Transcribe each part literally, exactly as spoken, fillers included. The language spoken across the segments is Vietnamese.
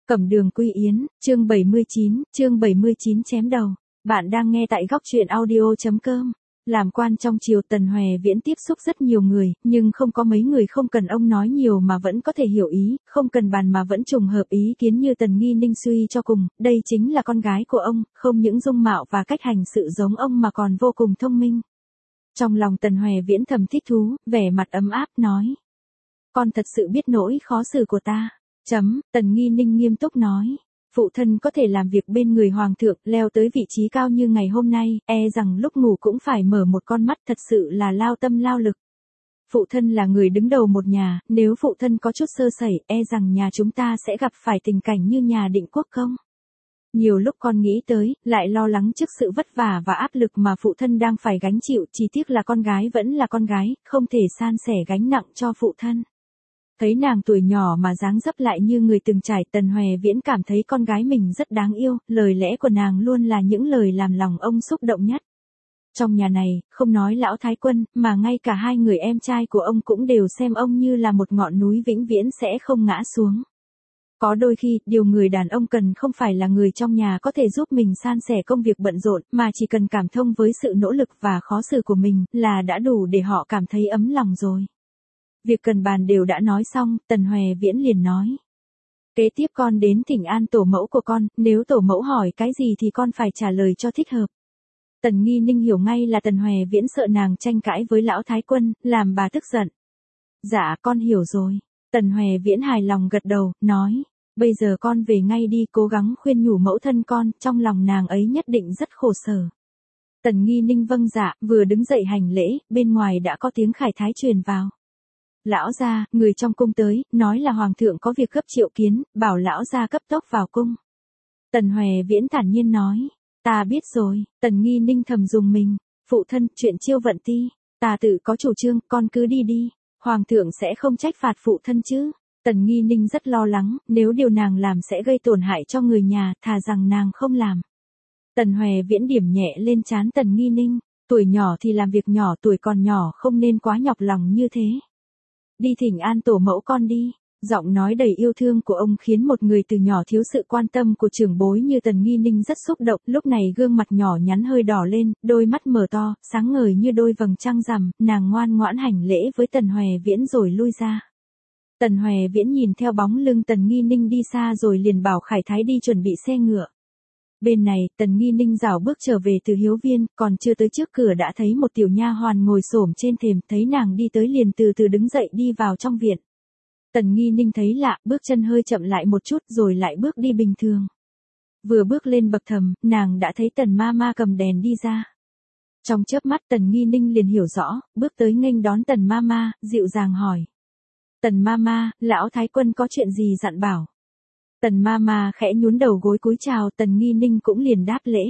Cẩm đường quy yến, chương bảy mươi chín, chương bảy mươi chín chém đầu. Bạn đang nghe tại góc truyện audio.com. Làm quan trong triều, Tần Hoè Viễn tiếp xúc rất nhiều người, nhưng không có mấy người không cần ông nói nhiều mà vẫn có thể hiểu ý, không cần bàn mà vẫn trùng hợp ý kiến như Tần Nghi Ninh. Suy cho cùng, đây chính là con gái của ông, không những dung mạo và cách hành sự giống ông mà còn vô cùng thông minh. Trong lòng Tần Hoè Viễn thầm thích thú, vẻ mặt ấm áp nói: con thật sự biết nỗi khó xử của ta. Chấm, Tần Nghi Ninh nghiêm túc nói. Phụ thân có thể làm việc bên người hoàng thượng, leo tới vị trí cao như ngày hôm nay, e rằng lúc ngủ cũng phải mở một con mắt, thật sự là lao tâm lao lực. Phụ thân là người đứng đầu một nhà, nếu phụ thân có chút sơ sẩy, e rằng nhà chúng ta sẽ gặp phải tình cảnh như nhà Định Quốc Công. Nhiều lúc con nghĩ tới, lại lo lắng trước sự vất vả và áp lực mà phụ thân đang phải gánh chịu, chỉ tiếc là con gái vẫn là con gái, không thể san sẻ gánh nặng cho phụ thân. Thấy nàng tuổi nhỏ mà dáng dấp lại như người từng trải, Tần Hoè Viễn cảm thấy con gái mình rất đáng yêu, lời lẽ của nàng luôn là những lời làm lòng ông xúc động nhất. Trong nhà này, không nói lão thái quân, mà ngay cả hai người em trai của ông cũng đều xem ông như là một ngọn núi vĩnh viễn sẽ không ngã xuống. Có đôi khi, điều người đàn ông cần không phải là người trong nhà có thể giúp mình san sẻ công việc bận rộn, mà chỉ cần cảm thông với sự nỗ lực và khó xử của mình, là đã đủ để họ cảm thấy ấm lòng rồi. Việc cần bàn đều đã nói xong, Tần Hoè Viễn liền nói: kế tiếp con đến thỉnh an tổ mẫu của con, nếu tổ mẫu hỏi cái gì thì con phải trả lời cho thích hợp. Tần Nghi Ninh hiểu ngay là Tần Hoè Viễn sợ nàng tranh cãi với lão thái quân, làm bà tức giận. Dạ con hiểu rồi. Tần Hoè Viễn hài lòng gật đầu, nói: bây giờ con về ngay đi, cố gắng khuyên nhủ mẫu thân con, trong lòng nàng ấy nhất định rất khổ sở. Tần Nghi Ninh vâng dạ, vừa đứng dậy hành lễ, bên ngoài đã có tiếng khải thái truyền vào. Lão gia, người trong cung tới, nói là hoàng thượng có việc gấp triệu kiến, bảo lão gia cấp tốc vào cung. Tần Hoè Viễn thản nhiên nói: ta biết rồi. Tần Nghi Ninh thầm dùng mình: phụ thân, chuyện chiêu vận ti, ta tự có chủ trương, con cứ đi đi, hoàng thượng sẽ không trách phạt phụ thân chứ. Tần Nghi Ninh rất lo lắng, nếu điều nàng làm sẽ gây tổn hại cho người nhà, thà rằng nàng không làm. Tần Hoè Viễn điểm nhẹ lên trán Tần Nghi Ninh: tuổi nhỏ thì làm việc nhỏ, tuổi còn nhỏ không nên quá nhọc lòng như thế. Đi thỉnh an tổ mẫu con đi. Giọng nói đầy yêu thương của ông khiến một người từ nhỏ thiếu sự quan tâm của trưởng bối như Tần Nghi Ninh rất xúc động, lúc này gương mặt nhỏ nhắn hơi đỏ lên, đôi mắt mở to, sáng ngời như đôi vầng trăng rằm, nàng ngoan ngoãn hành lễ với Tần Hoè Viễn rồi lui ra. Tần Hoè Viễn nhìn theo bóng lưng Tần Nghi Ninh đi xa rồi liền bảo khải thái đi chuẩn bị xe ngựa. Bên này, Tần Nghi Ninh rảo bước trở về từ hiếu viên, còn chưa tới trước cửa đã thấy một tiểu nha hoàn ngồi xổm trên thềm, thấy nàng đi tới liền từ từ đứng dậy đi vào trong viện. Tần Nghi Ninh thấy lạ, bước chân hơi chậm lại một chút rồi lại bước đi bình thường. Vừa bước lên bậc thềm, nàng đã thấy Tần ma ma cầm đèn đi ra. Trong chớp mắt Tần Nghi Ninh liền hiểu rõ, bước tới nghênh đón Tần ma ma, dịu dàng hỏi: Tần ma ma, lão thái quân có chuyện gì dặn bảo? Tần ma ma khẽ nhún đầu gối cúi chào, Tần Nghi Ninh cũng liền đáp lễ.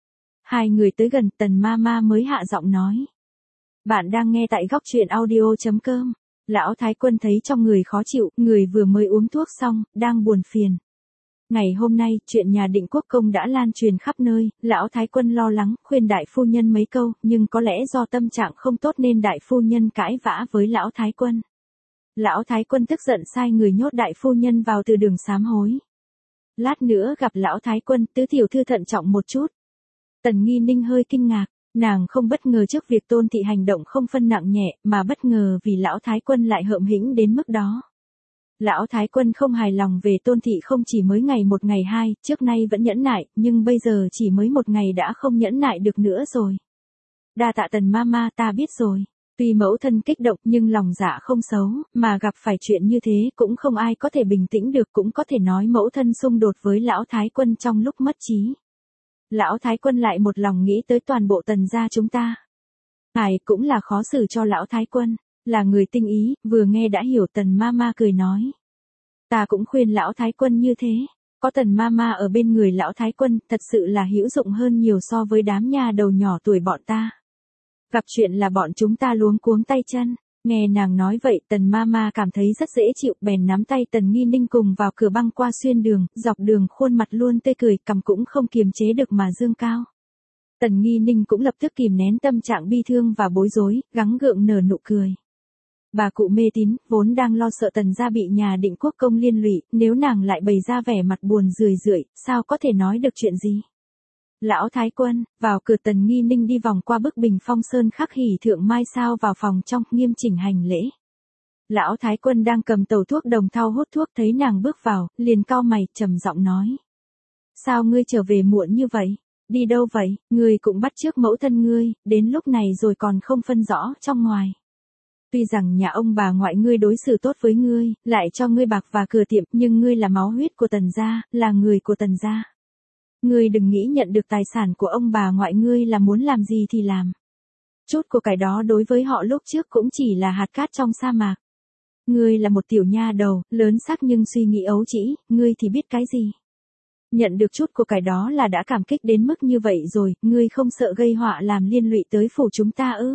Hai người tới gần, Tần ma ma mới hạ giọng nói: bạn đang nghe tại góc truyện audio.com. Lão thái quân thấy trong người khó chịu, người vừa mới uống thuốc xong, đang buồn phiền. Ngày hôm nay, chuyện nhà Định Quốc Công đã lan truyền khắp nơi, lão thái quân lo lắng, khuyên đại phu nhân mấy câu, nhưng có lẽ do tâm trạng không tốt nên đại phu nhân cãi vã với lão thái quân. Lão thái quân tức giận sai người nhốt đại phu nhân vào từ đường sám hối. Lát nữa gặp lão thái quân, tứ tiểu thư thận trọng một chút. Tần Nghi Ninh hơi kinh ngạc, nàng không bất ngờ trước việc Tôn thị hành động không phân nặng nhẹ, mà bất ngờ vì lão thái quân lại hợm hĩnh đến mức đó. Lão thái quân không hài lòng về Tôn thị không chỉ mới ngày một ngày hai, trước nay vẫn nhẫn nại, nhưng bây giờ chỉ mới một ngày đã không nhẫn nại được nữa rồi. Đa tạ Tần ma ma, ta biết rồi. Tuy mẫu thân kích động nhưng lòng dạ không xấu, mà gặp phải chuyện như thế cũng không ai có thể bình tĩnh được, cũng có thể nói mẫu thân xung đột với lão thái quân trong lúc mất trí. Lão thái quân lại một lòng nghĩ tới toàn bộ Tần gia chúng ta. Ngài cũng là khó xử cho lão thái quân, là người tinh ý, vừa nghe đã hiểu. Tần ma ma cười nói: ta cũng khuyên lão thái quân như thế, có Tần ma ma ở bên người lão thái quân, thật sự là hữu dụng hơn nhiều so với đám nha đầu nhỏ tuổi bọn ta. Gặp chuyện là bọn chúng ta luống cuống tay chân. Nghe nàng nói vậy, Tần ma ma cảm thấy rất dễ chịu, bèn nắm tay Tần Nghi Ninh cùng vào cửa băng qua xuyên đường, dọc đường khuôn mặt luôn tươi cười, cằm cũng không kiềm chế được mà dương cao. Tần Nghi Ninh cũng lập tức kìm nén tâm trạng bi thương và bối rối, gắng gượng nở nụ cười. Bà cụ mê tín, vốn đang lo sợ Tần gia bị nhà Định Quốc công liên lụy, nếu nàng lại bày ra vẻ mặt buồn rười rượi, sao có thể nói được chuyện gì. Lão Thái Quân, vào cửa. Tần Nghi Ninh đi vòng qua bức bình phong sơn khắc hỉ thượng mai sao vào phòng trong, nghiêm chỉnh hành lễ. Lão Thái Quân đang cầm tàu thuốc đồng thau hút thuốc, thấy nàng bước vào, liền cau mày, trầm giọng nói. Sao ngươi trở về muộn như vậy? Đi đâu vậy? Ngươi cũng bắt chước mẫu thân ngươi, đến lúc này rồi còn không phân rõ trong ngoài. Tuy rằng nhà ông bà ngoại ngươi đối xử tốt với ngươi, lại cho ngươi bạc và cửa tiệm, nhưng ngươi là máu huyết của Tần gia, là người của Tần gia. Ngươi đừng nghĩ nhận được tài sản của ông bà ngoại ngươi là muốn làm gì thì làm. Chút của cải đó đối với họ lúc trước cũng chỉ là hạt cát trong sa mạc. Ngươi là một tiểu nha đầu, lớn xác nhưng suy nghĩ ấu trĩ, ngươi thì biết cái gì. Nhận được chút của cải đó là đã cảm kích đến mức như vậy rồi, ngươi không sợ gây họa làm liên lụy tới phủ chúng ta ư?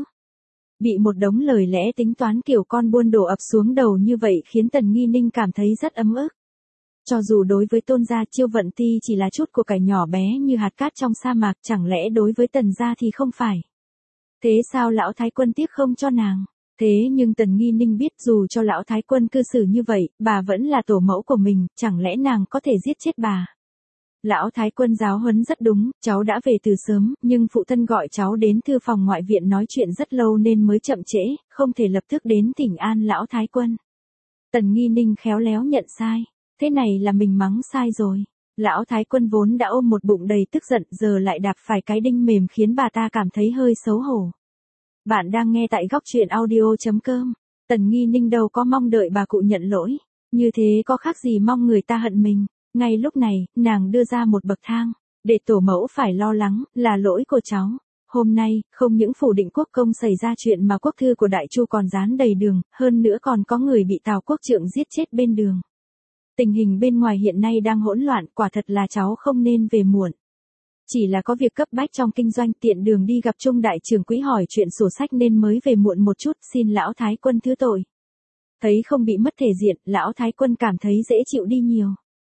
Bị một đống lời lẽ tính toán kiểu con buôn đổ ập xuống đầu như vậy khiến Tần Nghi Ninh cảm thấy rất ấm ức. Cho dù đối với Tôn gia Chiêu Vận Ti chỉ là chút của cải nhỏ bé như hạt cát trong sa mạc, chẳng lẽ đối với Tần gia thì không phải. Thế sao lão Thái Quân tiếc không cho nàng? Thế nhưng Tần Nghi Ninh biết dù cho lão Thái Quân cư xử như vậy, bà vẫn là tổ mẫu của mình, chẳng lẽ nàng có thể giết chết bà. Lão Thái Quân giáo huấn rất đúng, cháu đã về từ sớm, nhưng phụ thân gọi cháu đến thư phòng ngoại viện nói chuyện rất lâu nên mới chậm trễ, không thể lập tức đến thỉnh an lão Thái Quân. Tần Nghi Ninh khéo léo nhận sai, thế này là mình mắng sai rồi. Lão Thái Quân vốn đã ôm một bụng đầy tức giận, giờ lại đạp phải cái đinh mềm khiến bà ta cảm thấy hơi xấu hổ. Bạn đang nghe tại góc truyện audio chấm com. Tần Nghi Ninh đâu có mong đợi bà cụ nhận lỗi, như thế có khác gì mong người ta hận mình. Ngay lúc này, nàng đưa ra một bậc thang, để tổ mẫu phải lo lắng, là lỗi của cháu. Hôm nay, không những phủ Định Quốc công xảy ra chuyện mà quốc thư của Đại Chu còn dán đầy đường, hơn nữa còn có người bị Tào Quốc Trượng giết chết bên đường. Tình hình bên ngoài hiện nay đang hỗn loạn, quả thật là cháu không nên về muộn. Chỉ là có việc cấp bách trong kinh doanh, tiện đường đi gặp Trung đại trưởng quỹ hỏi chuyện sổ sách nên mới về muộn một chút, xin lão Thái Quân thứ tội. Thấy không bị mất thể diện, lão Thái Quân cảm thấy dễ chịu đi nhiều.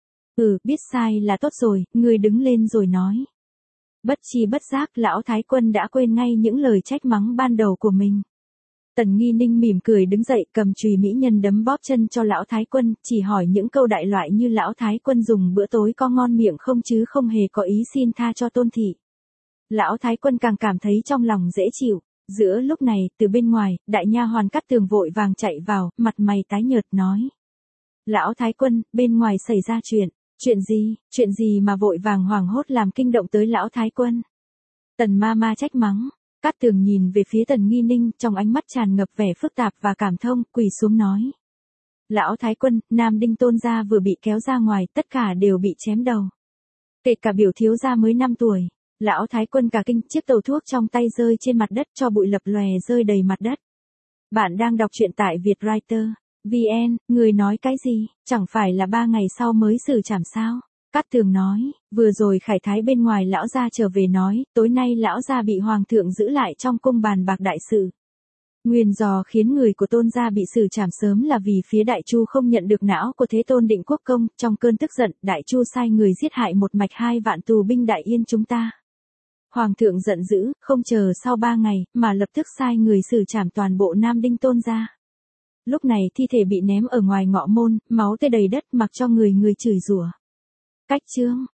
Ừ, biết sai là tốt rồi, ngươi đứng lên rồi nói. Bất chi bất giác, lão Thái Quân đã quên ngay những lời trách mắng ban đầu của mình. Tần Nghi Ninh mỉm cười đứng dậy, cầm chùy mỹ nhân đấm bóp chân cho lão Thái Quân, chỉ hỏi những câu đại loại như lão Thái Quân dùng bữa tối có ngon miệng không chứ không hề có ý xin tha cho Tôn thị. Lão Thái Quân càng cảm thấy trong lòng dễ chịu. Giữa lúc này, từ bên ngoài, đại nha hoàn Cát Tường vội vàng chạy vào, mặt mày tái nhợt nói. Lão Thái Quân, bên ngoài xảy ra chuyện. Chuyện gì, chuyện gì mà vội vàng hoảng hốt làm kinh động tới lão Thái Quân? Tần ma ma trách mắng. Cát Tường nhìn về phía Tần Nghi Ninh, trong ánh mắt tràn ngập vẻ phức tạp và cảm thông, quỳ xuống nói. Lão Thái Quân, Nam Đinh Tôn gia vừa bị kéo ra ngoài, tất cả đều bị chém đầu. Kể cả biểu thiếu gia mới năm tuổi. Lão Thái Quân cả kinh, chiếc tàu thuốc trong tay rơi trên mặt đất, cho bụi lập lòe rơi đầy mặt đất. Bạn đang đọc truyện tại Vietwriter. vê en, người nói cái gì, chẳng phải là ba ngày sau mới xử trảm sao? Cát Tường nói, vừa rồi Khải Thái bên ngoài lão gia trở về nói, tối nay lão gia bị hoàng thượng giữ lại trong cung bàn bạc đại sự. Nguyên do khiến người của Tôn gia bị xử trảm sớm là vì phía Đại Chu không nhận được não của Thế Tôn Định Quốc công, trong cơn tức giận, Đại Chu sai người giết hại một mạch hai vạn tù binh Đại Yên chúng ta. Hoàng thượng giận dữ, không chờ sau ba ngày, mà lập tức sai người xử trảm toàn bộ Nam Đinh Tôn gia. Lúc này thi thể bị ném ở ngoài ngọ môn, máu tươi đầy đất, mặc cho người người chửi rủa. Cách chương,